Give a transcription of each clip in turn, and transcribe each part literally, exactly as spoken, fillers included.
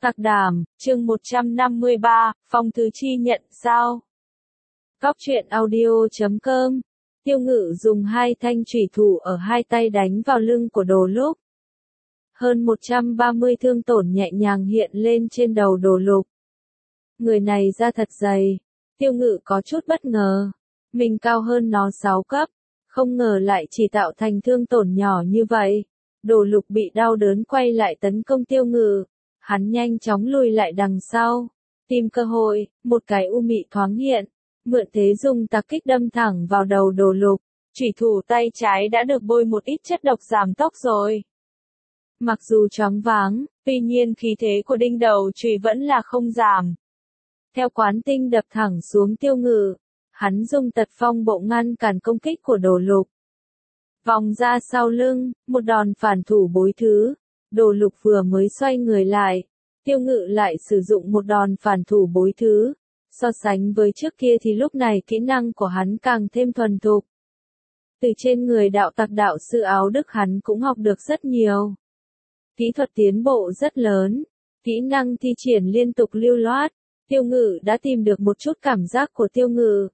Tạc Đàm, chương một trăm năm mươi ba, Phong Thứ Chi nhận sao? Góc truyện audio chấm com. Tiêu Ngự dùng hai thanh chủy thủ ở hai tay đánh vào lưng của Đồ Lục. Hơn một trăm ba mươi thương tổn nhẹ nhàng hiện lên trên đầu Đồ Lục. Người này da thật dày. Tiêu Ngự có chút bất ngờ. Mình cao hơn nó sáu cấp. Không ngờ lại chỉ tạo thành thương tổn nhỏ như vậy. Đồ Lục bị đau đớn quay lại tấn công Tiêu Ngự. Hắn nhanh chóng lùi lại đằng sau. Tìm cơ hội, một cái u mị thoáng hiện. Mượn thế dùng tạc kích đâm thẳng vào đầu Đồ Lục. Chủy thủ tay trái đã được bôi một ít chất độc giảm tốc rồi. Mặc dù choáng váng, tuy nhiên khí thế của đinh đầu chùy vẫn là không giảm. Theo quán tinh đập thẳng xuống Tiêu Ngự, hắn dùng tật phong bộ ngăn cản công kích của Đồ Lục. Vòng ra sau lưng, một đòn phản thủ bối thứ. Đồ Lục vừa mới xoay người lại, Tiêu Ngự lại sử dụng một đòn phản thủ bối thứ. So sánh với trước kia thì lúc này kỹ năng của hắn càng thêm thuần thục. Từ trên người đạo tặc đạo sư áo Đức hắn cũng học được rất nhiều. Kỹ thuật tiến bộ rất lớn, kỹ năng thi triển liên tục lưu loát. Tiêu Ngự đã tìm được một chút cảm giác của Tiêu Ngự.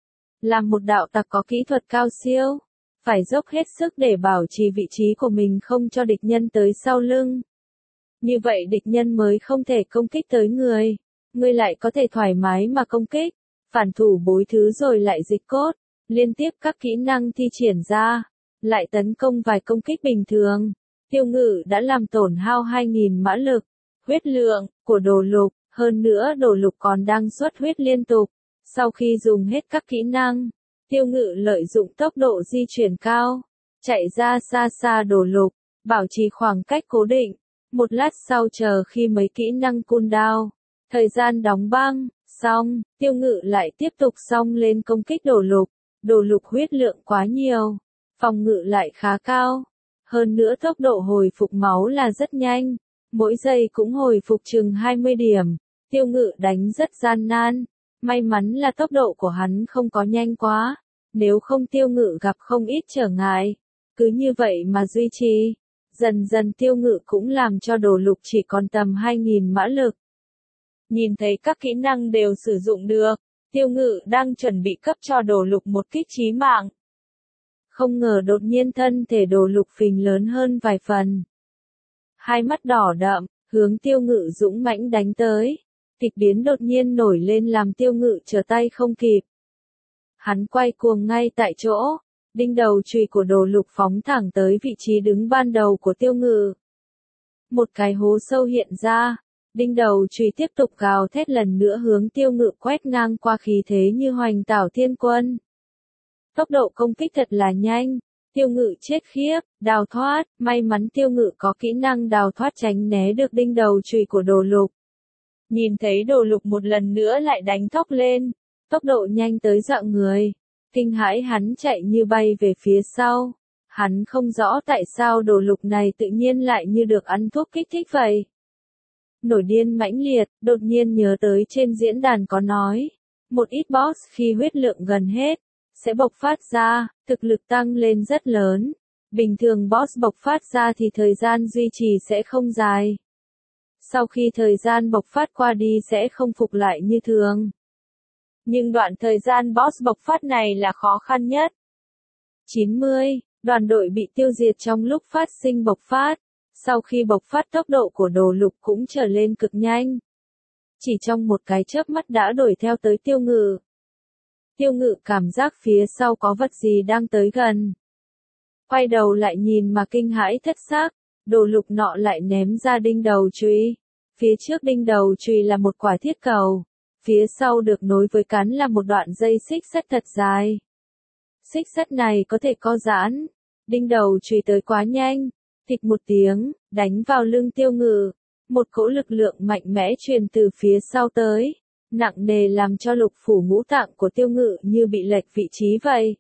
Làm một đạo tặc có kỹ thuật cao siêu, phải dốc hết sức để bảo trì vị trí của mình không cho địch nhân tới sau lưng. Như vậy địch nhân mới không thể công kích tới người, người lại có thể thoải mái mà công kích, phản thủ bối thứ rồi lại dịch cốt, liên tiếp các kỹ năng thi triển ra, lại tấn công vài công kích bình thường. Tiêu Ngự đã làm tổn hao hai nghìn mã lực, huyết lượng của Đồ Lục, hơn nữa Đồ Lục còn đang xuất huyết liên tục. Sau khi dùng hết các kỹ năng, Tiêu Ngự lợi dụng tốc độ di chuyển cao, chạy ra xa xa Đồ Lục, bảo trì khoảng cách cố định. Một lát sau chờ khi mấy kỹ năng cooldown, thời gian đóng băng, xong, Tiêu Ngự lại tiếp tục xông lên công kích Đồ Lục. Đồ Lục huyết lượng quá nhiều, phòng ngự lại khá cao. Hơn nữa tốc độ hồi phục máu là rất nhanh, mỗi giây cũng hồi phục chừng hai mươi điểm. Tiêu Ngự đánh rất gian nan, may mắn là tốc độ của hắn không có nhanh quá, nếu không Tiêu Ngự gặp không ít trở ngại. Cứ như vậy mà duy trì, dần dần Tiêu Ngự cũng làm cho Đồ Lục chỉ còn tầm hai nghìn mã lực. Nhìn thấy các kỹ năng đều sử dụng được, Tiêu Ngự đang chuẩn bị cấp cho Đồ Lục một kích chí mạng. Không ngờ đột nhiên thân thể Đồ Lục phình lớn hơn vài phần. Hai mắt đỏ đậm, hướng Tiêu Ngự dũng mãnh đánh tới. Kịch biến đột nhiên nổi lên làm Tiêu Ngự trở tay không kịp. Hắn quay cuồng ngay tại chỗ, đinh đầu chùy của Đồ Lục phóng thẳng tới vị trí đứng ban đầu của Tiêu Ngự. Một cái hố sâu hiện ra, đinh đầu chùy tiếp tục gào thét lần nữa hướng Tiêu Ngự quét ngang qua, khí thế như hoành tảo thiên quân. Tốc độ công kích thật là nhanh, Tiêu Ngự chết khiếp, đào thoát, may mắn Tiêu Ngự có kỹ năng đào thoát tránh né được đinh đầu chùy của Đồ Lục. Nhìn thấy Đồ Lục một lần nữa lại đánh thóc lên, tốc độ nhanh tới dọa người, kinh hãi hắn chạy như bay về phía sau. Hắn không rõ tại sao Đồ Lục này tự nhiên lại như được ăn thuốc kích thích vậy. Nổi điên mãnh liệt, đột nhiên nhớ tới trên diễn đàn có nói, một ít boss khi huyết lượng gần hết, sẽ bộc phát ra, thực lực tăng lên rất lớn. Bình thường boss bộc phát ra thì thời gian duy trì sẽ không dài. Sau khi thời gian bộc phát qua đi sẽ không phục lại như thường. Nhưng đoạn thời gian boss bộc phát này là khó khăn nhất. chín mươi, đoàn đội bị tiêu diệt trong lúc phát sinh bộc phát. Sau khi bộc phát tốc độ của Đồ Lục cũng trở lên cực nhanh. Chỉ trong một cái chớp mắt đã đuổi theo tới Tiêu Ngự. Tiêu Ngự cảm giác phía sau có vật gì đang tới gần. Quay đầu lại nhìn mà kinh hãi thất xác, Đồ Lục nọ lại ném ra đinh đầu chùy. Phía trước đinh đầu chùy là một quả thiết cầu, phía sau được nối với cán là một đoạn dây xích sắt thật dài. Xích sắt này có thể co giãn, đinh đầu chùy tới quá nhanh, thịch một tiếng, đánh vào lưng Tiêu Ngự. Một cỗ lực lượng mạnh mẽ truyền từ phía sau tới, nặng nề làm cho lục phủ ngũ tạng của Tiêu Ngự như bị lệch vị trí vậy.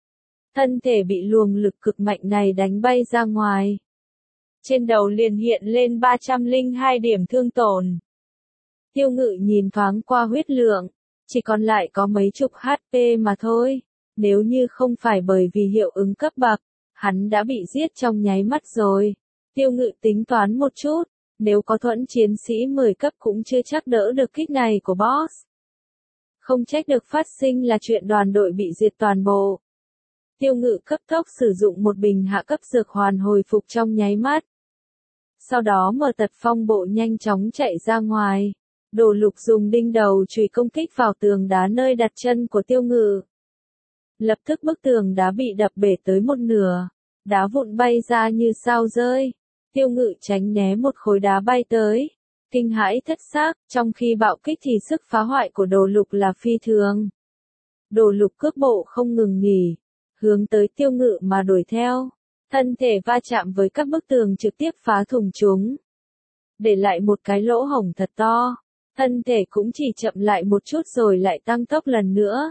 Thân thể bị luồng lực cực mạnh này đánh bay ra ngoài. Trên đầu liền hiện lên ba trăm lẻ hai điểm thương tổn. Tiêu Ngự nhìn thoáng qua huyết lượng, chỉ còn lại có mấy chục hát pê mà thôi. Nếu như không phải bởi vì hiệu ứng cấp bậc, hắn đã bị giết trong nháy mắt rồi. Tiêu Ngự tính toán một chút, nếu có thuẫn chiến sĩ mười cấp cũng chưa chắc đỡ được kích này của boss. Không trách được phát sinh là chuyện đoàn đội bị diệt toàn bộ. Tiêu Ngự cấp tốc sử dụng một bình hạ cấp dược hoàn hồi phục trong nháy mắt. Sau đó mở tật phong bộ nhanh chóng chạy ra ngoài. Đồ Lục dùng đinh đầu chùy công kích vào tường đá nơi đặt chân của Tiêu Ngự. Lập tức bức tường đá bị đập bể tới một nửa. Đá vụn bay ra như sao rơi. Tiêu Ngự tránh né một khối đá bay tới. Kinh hãi thất xác, trong khi bạo kích thì sức phá hoại của Đồ Lục là phi thường. Đồ Lục cước bộ không ngừng nghỉ, hướng tới Tiêu Ngự mà đuổi theo. Thân thể va chạm với các bức tường trực tiếp phá thủng chúng. Để lại một cái lỗ hổng thật to. Thân thể cũng chỉ chậm lại một chút rồi lại tăng tốc lần nữa.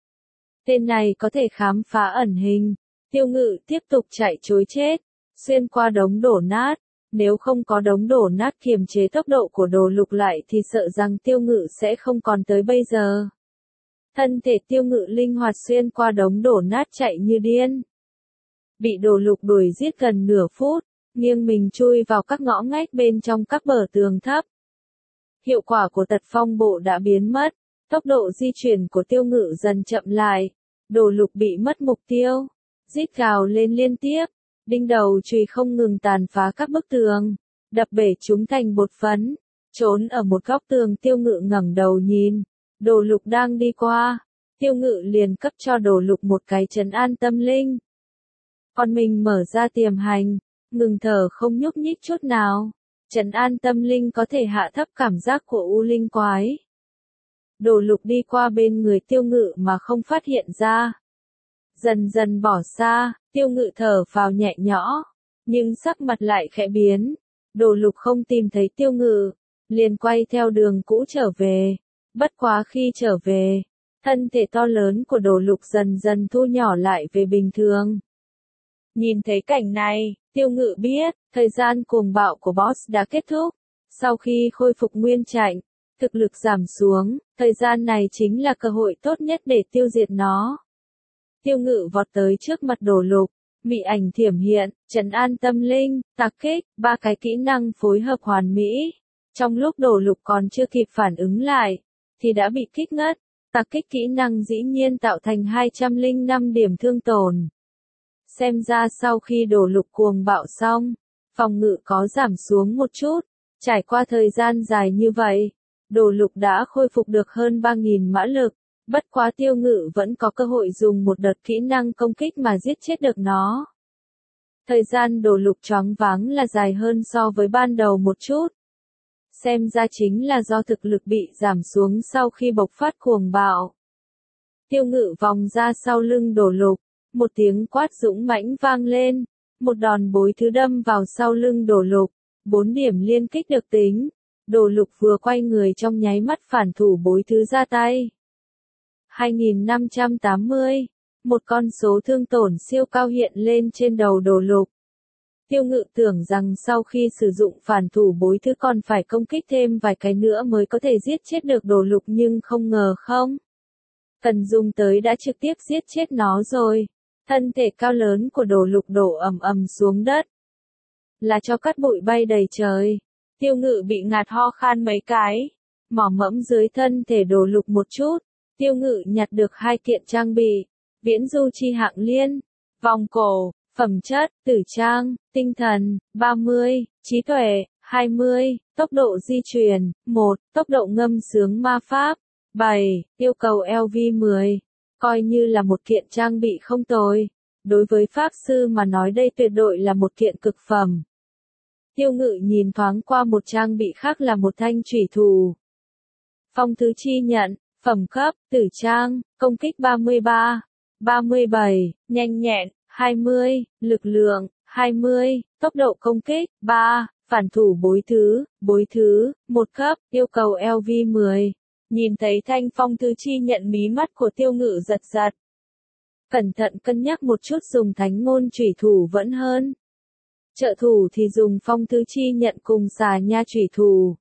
Tên này có thể khám phá ẩn hình. Tiêu Ngự tiếp tục chạy trối chết, xuyên qua đống đổ nát. Nếu không có đống đổ nát kiềm chế tốc độ của Đồ Lục lại thì sợ rằng Tiêu Ngự sẽ không còn tới bây giờ. Thân thể Tiêu Ngự linh hoạt xuyên qua đống đổ nát chạy như điên. Bị Đồ Lục đuổi giết gần nửa phút, nghiêng mình chui vào các ngõ ngách bên trong các bờ tường thấp. Hiệu quả của tật phong bộ đã biến mất, tốc độ di chuyển của Tiêu Ngự dần chậm lại. Đồ Lục bị mất mục tiêu, rít gào lên liên tiếp. Đinh đầu chùy không ngừng tàn phá các bức tường, đập bể chúng thành bột phấn. Trốn ở một góc tường Tiêu Ngự ngẩng đầu nhìn, Đồ Lục đang đi qua. Tiêu Ngự liền cấp cho Đồ Lục một cái trấn an tâm linh. Còn mình mở ra tiềm hành, ngừng thở không nhúc nhích chút nào. Trấn an tâm linh có thể hạ thấp cảm giác của u linh quái. Đồ Lục đi qua bên người Tiêu Ngự mà không phát hiện ra. Dần dần bỏ xa, Tiêu Ngự thở phào nhẹ nhõ, nhưng sắc mặt lại khẽ biến. Đồ Lục không tìm thấy Tiêu Ngự, liền quay theo đường cũ trở về. Bất quá khi trở về, thân thể to lớn của Đồ Lục dần dần thu nhỏ lại về bình thường. Nhìn thấy cảnh này, Tiêu Ngự biết, thời gian cuồng bạo của boss đã kết thúc. Sau khi khôi phục nguyên trạng, thực lực giảm xuống, thời gian này chính là cơ hội tốt nhất để tiêu diệt nó. Tiêu Ngự vọt tới trước mặt Đồ Lục, mị ảnh thiểm hiện, trấn an tâm linh, tạc kích, ba cái kỹ năng phối hợp hoàn mỹ. Trong lúc Đồ Lục còn chưa kịp phản ứng lại, thì đã bị kích ngất. Tạc kích kỹ năng dĩ nhiên tạo thành hai trăm lẻ năm điểm thương tổn. Xem ra sau khi Đồ Lục cuồng bạo xong, phòng ngự có giảm xuống một chút. Trải qua thời gian dài như vậy, Đồ Lục đã khôi phục được hơn ba nghìn mã lực. Bất quá Tiêu Ngự vẫn có cơ hội dùng một đợt kỹ năng công kích mà giết chết được nó. Thời gian Đồ Lục choáng váng là dài hơn so với ban đầu một chút. Xem ra chính là do thực lực bị giảm xuống sau khi bộc phát cuồng bạo. Tiêu Ngự vòng ra sau lưng Đồ Lục, một tiếng quát dũng mãnh vang lên, một đòn bối thứ đâm vào sau lưng Đồ Lục, bốn điểm liên kích được tính. Đồ Lục vừa quay người trong nháy mắt phản thủ bối thứ ra tay. hai nghìn năm trăm tám mươi, một con số thương tổn siêu cao hiện lên trên đầu Đồ Lục. Tiêu Ngự tưởng rằng sau khi sử dụng phản thủ bối thứ còn phải công kích thêm vài cái nữa mới có thể giết chết được Đồ Lục nhưng không ngờ không. Cần dùng tới đã trực tiếp giết chết nó rồi. Thân thể cao lớn của Đồ Lục đổ ầm ầm xuống đất. Là cho cát bụi bay đầy trời. Tiêu Ngự bị ngạt ho khan mấy cái. Mỏ mẫm dưới thân thể Đồ Lục một chút. Tiêu Ngự nhặt được hai kiện trang bị. Viễn du chi hạng liên. Vòng cổ. Phẩm chất, tử trang, tinh thần, ba mươi, trí tuệ, hai mươi, tốc độ di chuyển, một, tốc độ ngâm sướng ma pháp, bảy, yêu cầu L V mười. Coi như là một kiện trang bị không tồi. Đối với Pháp Sư mà nói đây tuyệt đối là một kiện cực phẩm. Tiêu Ngự nhìn thoáng qua một trang bị khác là một thanh chủy thủ. Phong thứ chi nhận, phẩm cấp, tử trang, công kích ba mươi ba, ba mươi bảy, nhanh nhẹn, hai mươi, lực lượng, hai mươi, tốc độ công kích, ba, phản thủ bối thứ, bối thứ, một cấp, yêu cầu L V mười. Nhìn thấy thanh phong thứ chi nhận mí mắt của Tiêu Ngự giật giật. Cẩn thận cân nhắc một chút dùng thánh ngôn chủy thủ vẫn hơn. Trợ thủ thì dùng phong thứ chi nhận cùng xà nha chủy thủ.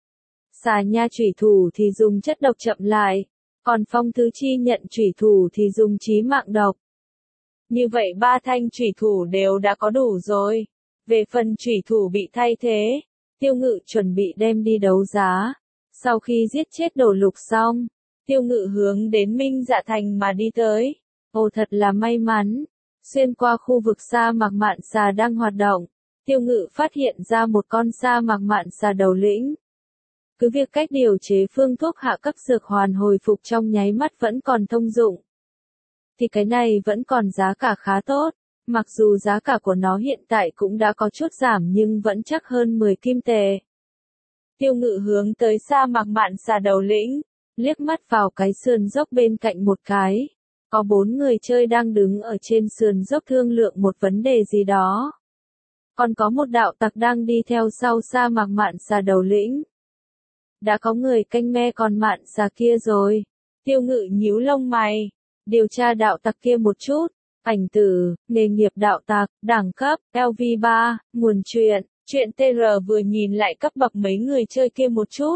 Xà nha chủy thủ thì dùng chất độc chậm lại, còn phong thứ chi nhận chủy thủ thì dùng chí mạng độc. Như vậy ba thanh chủy thủ đều đã có đủ rồi. Về phần chủy thủ bị thay thế, Tiêu Ngự chuẩn bị đem đi đấu giá. Sau khi giết chết Đổ Lục xong, Tiêu Ngự hướng đến Minh Dạ Thành mà đi tới. Ồ thật là may mắn. Xuyên qua khu vực sa mạc mạn xà đang hoạt động, Tiêu Ngự phát hiện ra một con sa mạc mạn xà đầu lĩnh. Cứ việc cách điều chế phương thuốc hạ cấp dược hoàn hồi phục trong nháy mắt vẫn còn thông dụng, thì cái này vẫn còn giá cả khá tốt. Mặc dù giá cả của nó hiện tại cũng đã có chút giảm nhưng vẫn chắc hơn mười kim tệ. Tiêu Ngự hướng tới sa mạc mạn xà đầu lĩnh, liếc mắt vào cái sườn dốc bên cạnh một cái. Có bốn người chơi đang đứng ở trên sườn dốc thương lượng một vấn đề gì đó. Còn có một đạo tặc đang đi theo sau sa mạc mạn xà đầu lĩnh. Đã có người canh me con mạn xà kia rồi. Tiêu Ngự nhíu lông mày, điều tra đạo tặc kia một chút. Ảnh tử, nghề nghiệp đạo tặc, đẳng cấp, L V ba, nguồn truyện, truyện T R. Vừa nhìn lại cấp bậc mấy người chơi kia một chút.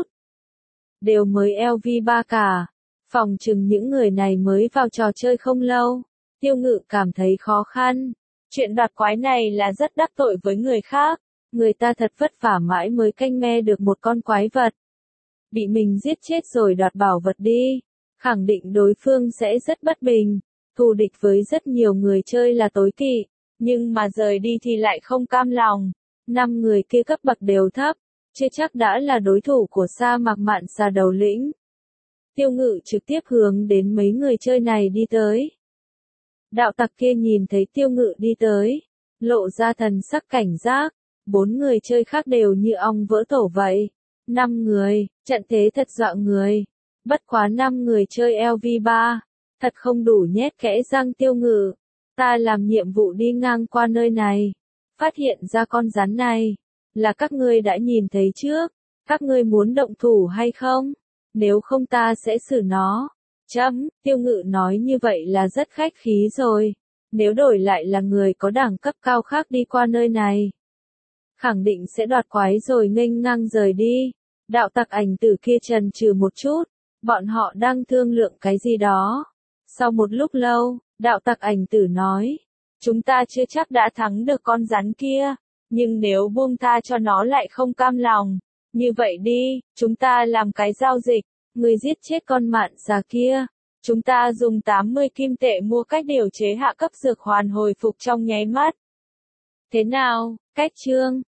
Đều mới L V ba cả. Phòng chừng những người này mới vào trò chơi không lâu. Tiêu Ngự cảm thấy khó khăn. Chuyện đoạt quái này là rất đắc tội với người khác. Người ta thật vất vả mãi mới canh me được một con quái vật. Bị mình giết chết rồi đoạt bảo vật đi. Khẳng định đối phương sẽ rất bất bình. Thù địch với rất nhiều người chơi là tối kỵ. Nhưng mà rời đi thì lại không cam lòng. Năm người kia cấp bậc đều thấp. Chưa chắc đã là đối thủ của sa mạc mạn xà đầu lĩnh. Tiêu Ngự trực tiếp hướng đến mấy người chơi này đi tới. Đạo tặc kia nhìn thấy Tiêu Ngự đi tới, lộ ra thần sắc cảnh giác. Bốn người chơi khác đều như ong vỡ tổ vậy. Năm người, trận thế thật dọa người. Bất quá năm người chơi L V ba, thật không đủ nhét kẽ răng Tiêu Ngự. Ta làm nhiệm vụ đi ngang qua nơi này, phát hiện ra con rắn này, là các ngươi đã nhìn thấy trước. Các ngươi muốn động thủ hay không? Nếu không ta sẽ xử nó. Chấm, Tiêu Ngự nói như vậy là rất khách khí rồi. Nếu đổi lại là người có đẳng cấp cao khác đi qua nơi này, khẳng định sẽ đoạt quái rồi nghênh ngang rời đi. Đạo tặc ảnh tử kia chần chừ một chút, bọn họ đang thương lượng cái gì đó. Sau một lúc lâu, đạo tặc ảnh tử nói, chúng ta chưa chắc đã thắng được con rắn kia, nhưng nếu buông tha cho nó lại không cam lòng. Như vậy đi, chúng ta làm cái giao dịch, người giết chết con mạn xà kia. Chúng ta dùng tám mươi kim tệ mua cách điều chế hạ cấp dược hoàn hồi phục trong nháy mắt. Thế nào, cách chương?